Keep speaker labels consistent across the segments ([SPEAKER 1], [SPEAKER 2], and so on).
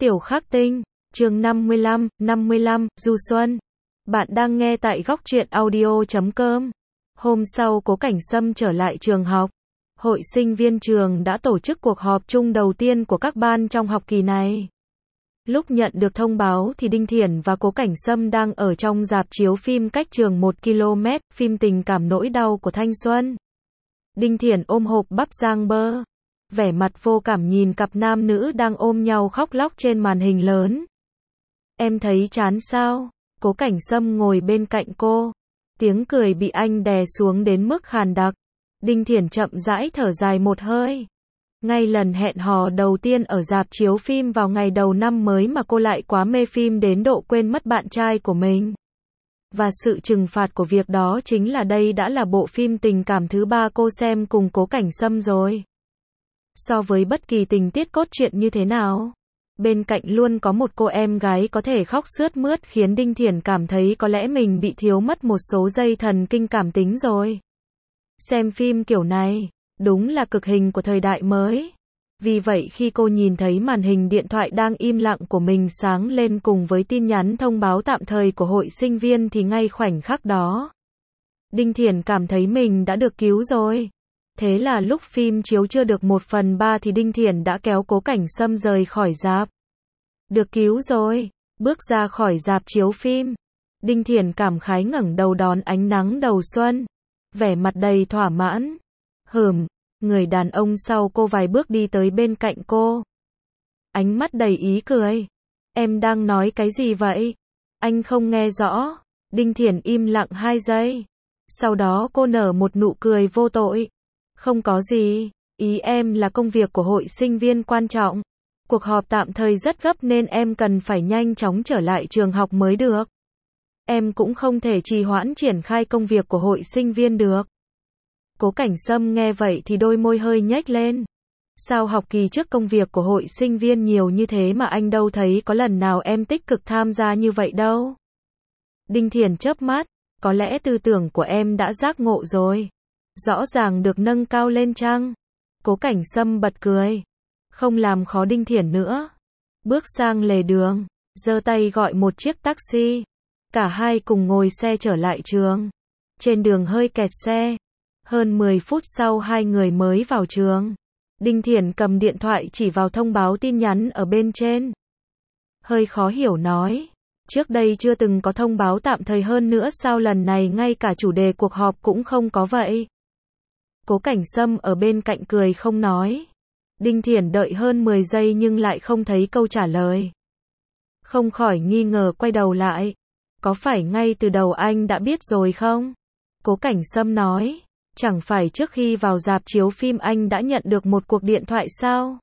[SPEAKER 1] Tiểu Khắc Tinh, chương 55, Du Xuân. Bạn đang nghe tại góc truyện audio.com. Hôm sau Cố Cảnh Sâm trở lại trường học. Hội sinh viên trường đã tổ chức cuộc họp chung đầu tiên của các ban trong học kỳ này. Lúc nhận được thông báo thì Đinh Thiển và Cố Cảnh Sâm đang ở trong rạp chiếu phim cách trường 1 km, phim tình cảm nỗi đau của thanh xuân. Đinh Thiển ôm hộp bắp rang bơ, vẻ mặt vô cảm nhìn cặp nam nữ đang ôm nhau khóc lóc trên màn hình lớn. Em thấy chán sao? Cố Cảnh Sâm ngồi bên cạnh cô. Tiếng cười bị anh đè xuống đến mức khàn đặc. Đinh Thiển chậm rãi thở dài một hơi. Ngay lần hẹn hò đầu tiên ở rạp chiếu phim vào ngày đầu năm mới mà cô lại quá mê phim đến độ quên mất bạn trai của mình. Và sự trừng phạt của việc đó chính là đây đã là bộ phim tình cảm thứ 3 cô xem cùng Cố Cảnh Sâm rồi. So với bất kỳ tình tiết cốt truyện như thế nào, bên cạnh luôn có một cô em gái có thể khóc sướt mướt khiến Đinh Thiển cảm thấy có lẽ mình bị thiếu mất một số dây thần kinh cảm tính rồi. Xem phim kiểu này, đúng là cực hình của thời đại mới. Vì vậy khi cô nhìn thấy màn hình điện thoại đang im lặng của mình sáng lên cùng với tin nhắn thông báo tạm thời của hội sinh viên thì ngay khoảnh khắc đó, Đinh Thiển cảm thấy mình đã được cứu rồi. Thế là lúc phim chiếu chưa được 1/3 thì Đinh Thiển đã kéo Cố Cảnh Sâm rời khỏi rạp. Được cứu rồi, bước ra khỏi rạp chiếu phim. Đinh Thiển cảm khái ngẩng đầu đón ánh nắng đầu xuân, vẻ mặt đầy thỏa mãn. Người đàn ông sau cô vài bước đi tới bên cạnh cô. Ánh mắt đầy ý cười. Em đang nói cái gì vậy? Anh không nghe rõ. Đinh Thiển im lặng 2 giây. Sau đó cô nở một nụ cười vô tội. Không có gì, ý em là công việc của hội sinh viên quan trọng. Cuộc họp tạm thời rất gấp nên em cần phải nhanh chóng trở lại trường học mới được. Em cũng không thể trì hoãn triển khai công việc của hội sinh viên được. Cố Cảnh Sâm nghe vậy thì đôi môi hơi nhếch lên. Sao học kỳ trước công việc của hội sinh viên nhiều như thế mà anh đâu thấy có lần nào em tích cực tham gia như vậy đâu. Đinh Thiển chớp mắt, có lẽ tư tưởng của em đã giác ngộ rồi. Rõ ràng được nâng cao lên chăng? Cố Cảnh Sâm bật cười. Không làm khó Đinh Thiển nữa. Bước sang lề đường, giơ tay gọi một chiếc taxi. Cả hai cùng ngồi xe trở lại trường. Trên đường hơi kẹt xe. Hơn 10 phút sau hai người mới vào trường. Đinh Thiển cầm điện thoại chỉ vào thông báo tin nhắn ở bên trên. Hơi khó hiểu nói. Trước đây chưa từng có thông báo tạm thời hơn nữa sao lần này ngay cả chủ đề cuộc họp cũng không có vậy? Cố Cảnh Sâm ở bên cạnh cười không nói. Đinh Thiển đợi hơn 10 giây nhưng lại không thấy câu trả lời. Không khỏi nghi ngờ quay đầu lại. Có phải ngay từ đầu anh đã biết rồi không? Cố Cảnh Sâm nói. Chẳng phải trước khi vào rạp chiếu phim anh đã nhận được một cuộc điện thoại sao?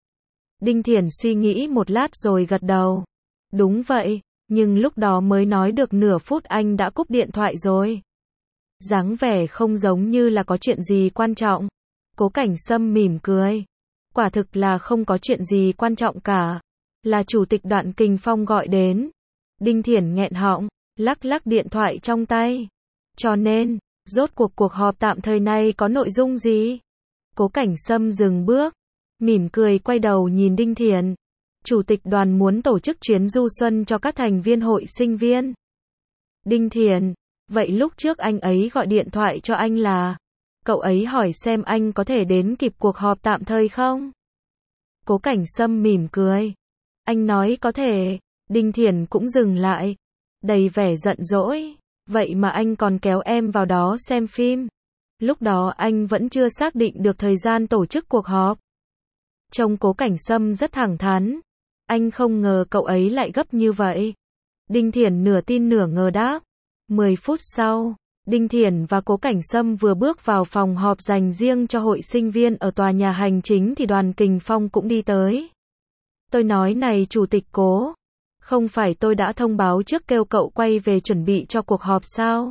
[SPEAKER 1] Đinh Thiển suy nghĩ một lát rồi gật đầu. Đúng vậy, nhưng lúc đó mới nói được nửa phút anh đã cúp điện thoại rồi. Dáng vẻ không giống như là có chuyện gì quan trọng. Cố Cảnh Sâm mỉm cười. Quả thực là không có chuyện gì quan trọng cả. Là chủ tịch Đoạn Kình Phong gọi đến. Đinh Thiển nghẹn họng, lắc lắc điện thoại trong tay. Cho nên, rốt cuộc họp tạm thời này có nội dung gì? Cố Cảnh Sâm dừng bước, mỉm cười quay đầu nhìn Đinh Thiển. Chủ tịch đoàn muốn tổ chức chuyến du xuân cho các thành viên hội sinh viên. Đinh Thiển, vậy lúc trước anh ấy gọi điện thoại cho anh là, cậu ấy hỏi xem anh có thể đến kịp cuộc họp tạm thời không? Cố Cảnh Sâm mỉm cười. Anh nói có thể. Đinh Thiển cũng dừng lại, đầy vẻ giận dỗi. Vậy mà anh còn kéo em vào đó xem phim. Lúc đó anh vẫn chưa xác định được thời gian tổ chức cuộc họp. Trông Cố Cảnh Sâm rất thẳng thắn. Anh không ngờ cậu ấy lại gấp như vậy. Đinh Thiển nửa tin nửa ngờ đáp. 10 phút sau, Đinh Thiển và Cố Cảnh Sâm vừa bước vào phòng họp dành riêng cho hội sinh viên ở tòa nhà hành chính thì Đoàn Kình Phong cũng đi tới. Tôi nói này Chủ tịch Cố, không phải tôi đã thông báo trước kêu cậu quay về chuẩn bị cho cuộc họp sao?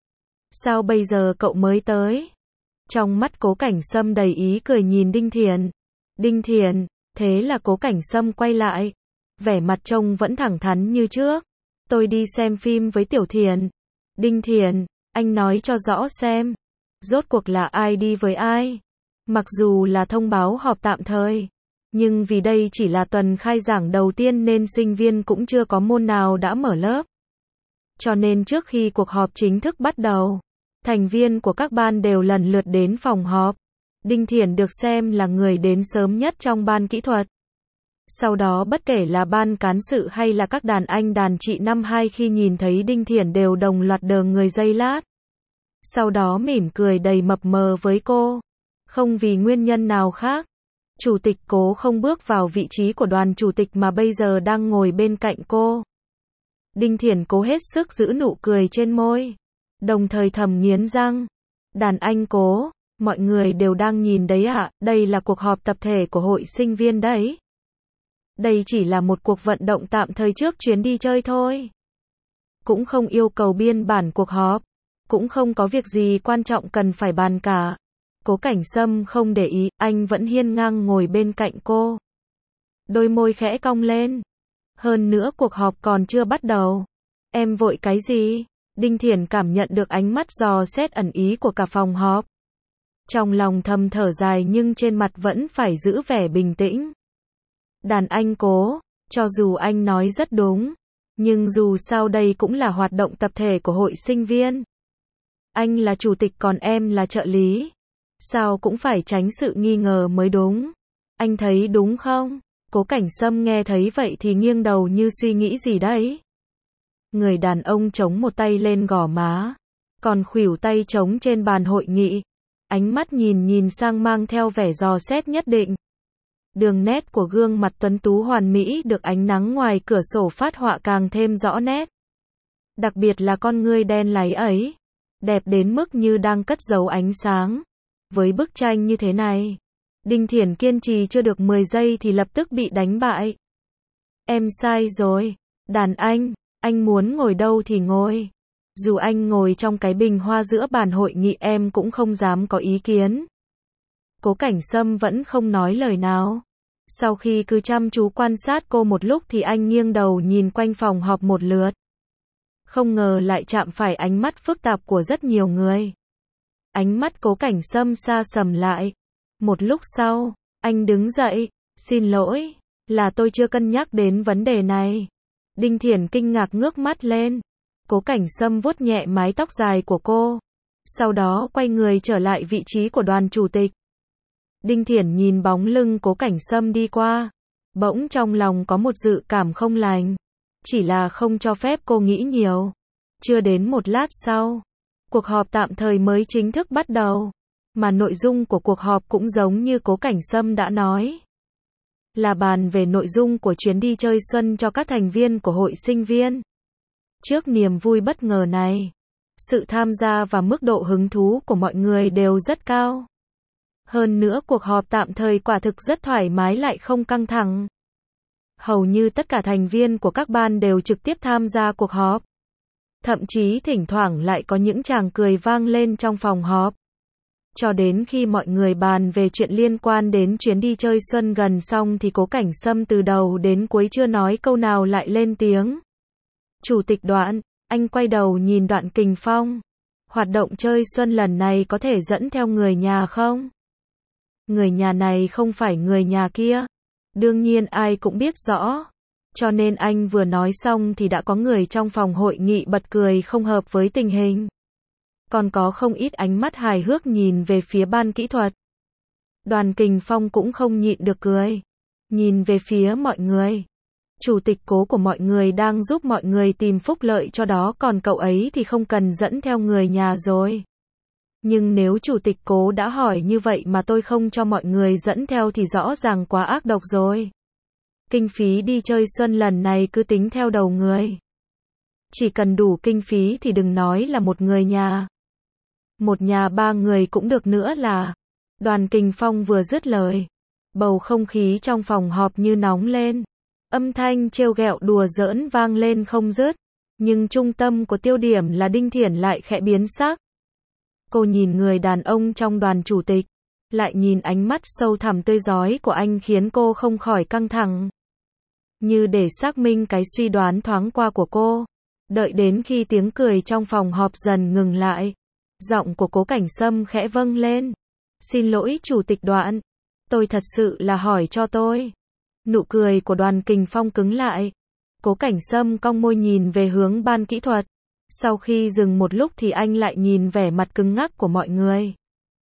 [SPEAKER 1] Sao bây giờ cậu mới tới? Trong mắt Cố Cảnh Sâm đầy ý cười nhìn Đinh Thiển. Đinh Thiển, thế là Cố Cảnh Sâm quay lại. Vẻ mặt trông vẫn thẳng thắn như trước. Tôi đi xem phim với Tiểu Thiển. Đinh Thiển, anh nói cho rõ xem. Rốt cuộc là ai đi với ai? Mặc dù là thông báo họp tạm thời, Nhưng vì đây chỉ là tuần khai giảng đầu tiên nên sinh viên cũng chưa có môn nào đã mở lớp. Cho nên trước khi cuộc họp chính thức bắt đầu, thành viên của các ban đều lần lượt đến phòng họp. Đinh Thiển được xem là người đến sớm nhất trong ban kỹ thuật. Sau đó bất kể là ban cán sự hay là các đàn anh đàn chị năm 2 khi nhìn thấy Đinh Thiển đều đồng loạt đờ người giây lát. Sau đó mỉm cười đầy mập mờ với cô. Không vì nguyên nhân nào khác. Chủ tịch Cố không bước vào vị trí của đoàn chủ tịch mà bây giờ đang ngồi bên cạnh cô. Đinh Thiển cố hết sức giữ nụ cười trên môi, đồng thời thầm nghiến răng. Đàn anh Cố, mọi người đều đang nhìn đấy ạ, đây là cuộc họp tập thể của hội sinh viên đấy. Đây chỉ là một cuộc vận động tạm thời trước chuyến đi chơi thôi. Cũng không yêu cầu biên bản cuộc họp, cũng không có việc gì quan trọng cần phải bàn cả. Cố Cảnh Sâm không để ý, anh vẫn hiên ngang ngồi bên cạnh cô. Đôi môi khẽ cong lên. Hơn nữa cuộc họp còn chưa bắt đầu. Em vội cái gì? Đinh Thiển cảm nhận được ánh mắt dò xét ẩn ý của cả phòng họp. Trong lòng thầm thở dài nhưng trên mặt vẫn phải giữ vẻ bình tĩnh. Đàn anh Cố, cho dù anh nói rất đúng, nhưng dù sao đây cũng là hoạt động tập thể của hội sinh viên. Anh là chủ tịch còn em là trợ lý. Sao cũng phải tránh sự nghi ngờ mới đúng. Anh thấy đúng không? Cố Cảnh Sâm nghe thấy vậy thì nghiêng đầu như suy nghĩ gì đấy. Người đàn ông chống một tay lên gò má, còn khuỷu tay chống trên bàn hội nghị. Ánh mắt nhìn sang mang theo vẻ dò xét nhất định. Đường nét của gương mặt tuấn tú hoàn mỹ được ánh nắng ngoài cửa sổ phát họa càng thêm rõ nét. Đặc biệt là con ngươi đen láy ấy, đẹp đến mức như đang cất giấu ánh sáng. Với bức tranh như thế này, Đinh Thiển kiên trì chưa được 10 giây thì lập tức bị đánh bại. Em sai rồi, đàn anh muốn ngồi đâu thì ngồi. Dù anh ngồi trong cái bình hoa giữa bàn hội nghị em cũng không dám có ý kiến. Cố Cảnh Sâm vẫn không nói lời nào. Sau khi cứ chăm chú quan sát cô một lúc thì anh nghiêng đầu nhìn quanh phòng họp một lượt. Không ngờ lại chạm phải ánh mắt phức tạp của rất nhiều người. Ánh mắt Cố Cảnh Sâm xa sầm lại. Một lúc sau, anh đứng dậy. Xin lỗi, là tôi chưa cân nhắc đến vấn đề này. Đinh Thiển kinh ngạc ngước mắt lên. Cố Cảnh Sâm vuốt nhẹ mái tóc dài của cô. Sau đó quay người trở lại vị trí của đoàn chủ tịch. Đinh Thiển nhìn bóng lưng Cố Cảnh Sâm đi qua. Bỗng trong lòng có một dự cảm không lành. Chỉ là không cho phép cô nghĩ nhiều. Chưa đến một lát sau, cuộc họp tạm thời mới chính thức bắt đầu. Mà nội dung của cuộc họp cũng giống như Cố Cảnh Sâm đã nói. Là bàn về nội dung của chuyến đi chơi xuân cho các thành viên của hội sinh viên. Trước niềm vui bất ngờ này, sự tham gia và mức độ hứng thú của mọi người đều rất cao. Hơn nữa cuộc họp tạm thời quả thực rất thoải mái lại không căng thẳng. Hầu như tất cả thành viên của các ban đều trực tiếp tham gia cuộc họp. Thậm chí thỉnh thoảng lại có những tràng cười vang lên trong phòng họp. Cho đến khi mọi người bàn về chuyện liên quan đến chuyến đi chơi xuân gần xong thì Cố Cảnh Sâm từ đầu đến cuối chưa nói câu nào lại lên tiếng. Chủ tịch Đoạn, anh quay đầu nhìn Đoạn Kình Phong. Hoạt động chơi xuân lần này có thể dẫn theo người nhà không? Người nhà này không phải người nhà kia. Đương nhiên ai cũng biết rõ. Cho nên anh vừa nói xong thì đã có người trong phòng hội nghị bật cười không hợp với tình hình. Còn có không ít ánh mắt hài hước nhìn về phía ban kỹ thuật. Đoàn Kình Phong cũng không nhịn được cười. Nhìn về phía mọi người. Chủ tịch Cố của mọi người đang giúp mọi người tìm phúc lợi cho đó còn cậu ấy thì không cần dẫn theo người nhà rồi. Nhưng nếu chủ tịch Cố đã hỏi như vậy mà tôi không cho mọi người dẫn theo thì rõ ràng quá ác độc rồi. Kinh phí đi chơi xuân lần này cứ tính theo đầu người. Chỉ cần đủ kinh phí thì đừng nói là một người nhà. Một nhà 3 người cũng được nữa là. Đoàn Kình Phong vừa dứt lời. Bầu không khí trong phòng họp như nóng lên. Âm thanh trêu ghẹo đùa giỡn vang lên không dứt. Nhưng trung tâm của tiêu điểm là Đinh Thiển lại khẽ biến sắc. Cô nhìn người đàn ông trong đoàn chủ tịch. Lại nhìn ánh mắt sâu thẳm tươi rói của anh khiến cô không khỏi căng thẳng. Như để xác minh cái suy đoán thoáng qua của cô. Đợi đến khi tiếng cười trong phòng họp dần ngừng lại. Giọng của Cố Cảnh Sâm khẽ vâng lên. Xin lỗi chủ tịch Đoạn. Tôi thật sự là hỏi cho tôi. Nụ cười của Đoàn Kình Phong cứng lại. Cố Cảnh Sâm cong môi nhìn về hướng ban kỹ thuật. Sau khi dừng một lúc thì anh lại nhìn vẻ mặt cứng ngắc của mọi người.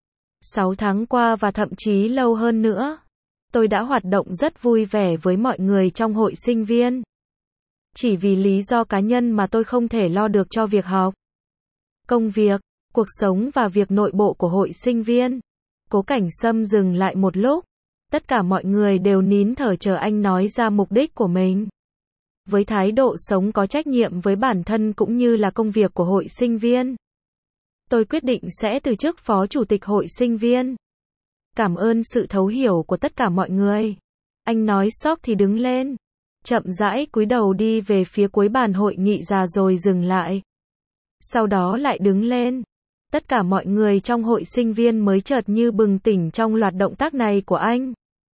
[SPEAKER 1] 6 tháng qua và thậm chí lâu hơn nữa, tôi đã hoạt động rất vui vẻ với mọi người trong hội sinh viên. Chỉ vì lý do cá nhân mà tôi không thể lo được cho việc học, công việc, cuộc sống và việc nội bộ của hội sinh viên. Cố Cảnh Sâm dừng lại một lúc. Tất cả mọi người đều nín thở chờ anh nói ra mục đích của mình. Với thái độ sống có trách nhiệm với bản thân cũng như là công việc của hội sinh viên, tôi quyết định sẽ từ chức phó chủ tịch hội sinh viên. Cảm ơn sự thấu hiểu của tất cả mọi người. Anh nói xong thì đứng lên, chậm rãi cúi đầu đi về phía cuối bàn hội nghị già rồi dừng lại. Sau đó lại đứng lên. Tất cả mọi người trong hội sinh viên mới chợt như bừng tỉnh trong loạt động tác này của anh.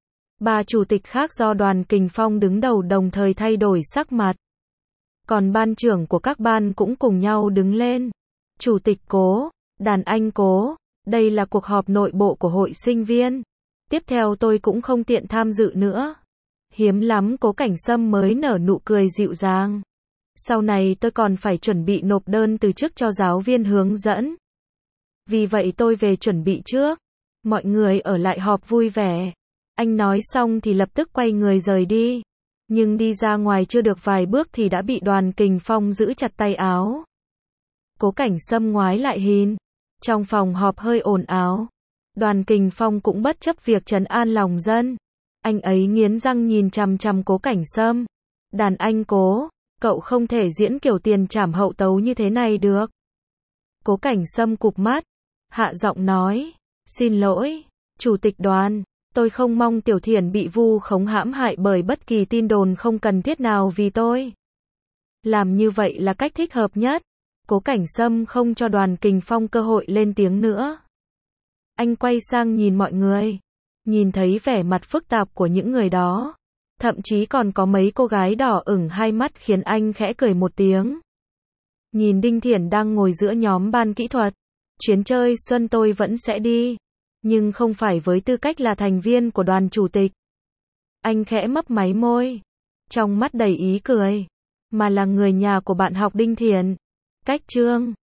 [SPEAKER 1] 3 chủ tịch khác do Đoàn Kình Phong đứng đầu đồng thời thay đổi sắc mặt. Còn ban trưởng của các ban cũng cùng nhau đứng lên. Chủ tịch Cố, Đàn Anh Cố, đây là cuộc họp nội bộ của hội sinh viên. Tiếp theo tôi cũng không tiện tham dự nữa. Hiếm lắm Cố Cảnh Sâm mới nở nụ cười dịu dàng. Sau này tôi còn phải chuẩn bị nộp đơn từ chức cho giáo viên hướng dẫn. Vì vậy tôi về chuẩn bị trước. Mọi người ở lại họp vui vẻ. Anh nói xong thì lập tức quay người rời đi. Nhưng đi ra ngoài chưa được vài bước thì đã bị Đoàn Kình Phong giữ chặt tay áo. Cố Cảnh Sâm ngoái lại nhìn. Trong phòng họp hơi ồn ào. Đoàn Kình Phong cũng bất chấp việc trấn an lòng dân. Anh ấy nghiến răng nhìn chằm chằm Cố Cảnh Sâm. Đàn Anh Cố, cậu không thể diễn kiểu tiền trảm hậu tấu như thế này được. Cố Cảnh Sâm cụp mắt, hạ giọng nói, xin lỗi, Chủ tịch Đoàn, tôi không mong Tiểu Thiển bị vu khống hãm hại bởi bất kỳ tin đồn không cần thiết nào vì tôi. Làm như vậy là cách thích hợp nhất. Cố Cảnh Sâm không cho Đoàn Kình Phong cơ hội lên tiếng nữa. Anh quay sang nhìn mọi người, nhìn thấy vẻ mặt phức tạp của những người đó. Thậm chí còn có mấy cô gái đỏ ửng hai mắt khiến anh khẽ cười một tiếng. Nhìn Đinh Thiển đang ngồi giữa nhóm ban kỹ thuật. Chuyến chơi xuân tôi vẫn sẽ đi. Nhưng không phải với tư cách là thành viên của đoàn chủ tịch. Anh khẽ mấp máy môi. Trong mắt đầy ý cười. Mà là người nhà của bạn học Đinh Thiển. Cách Trương.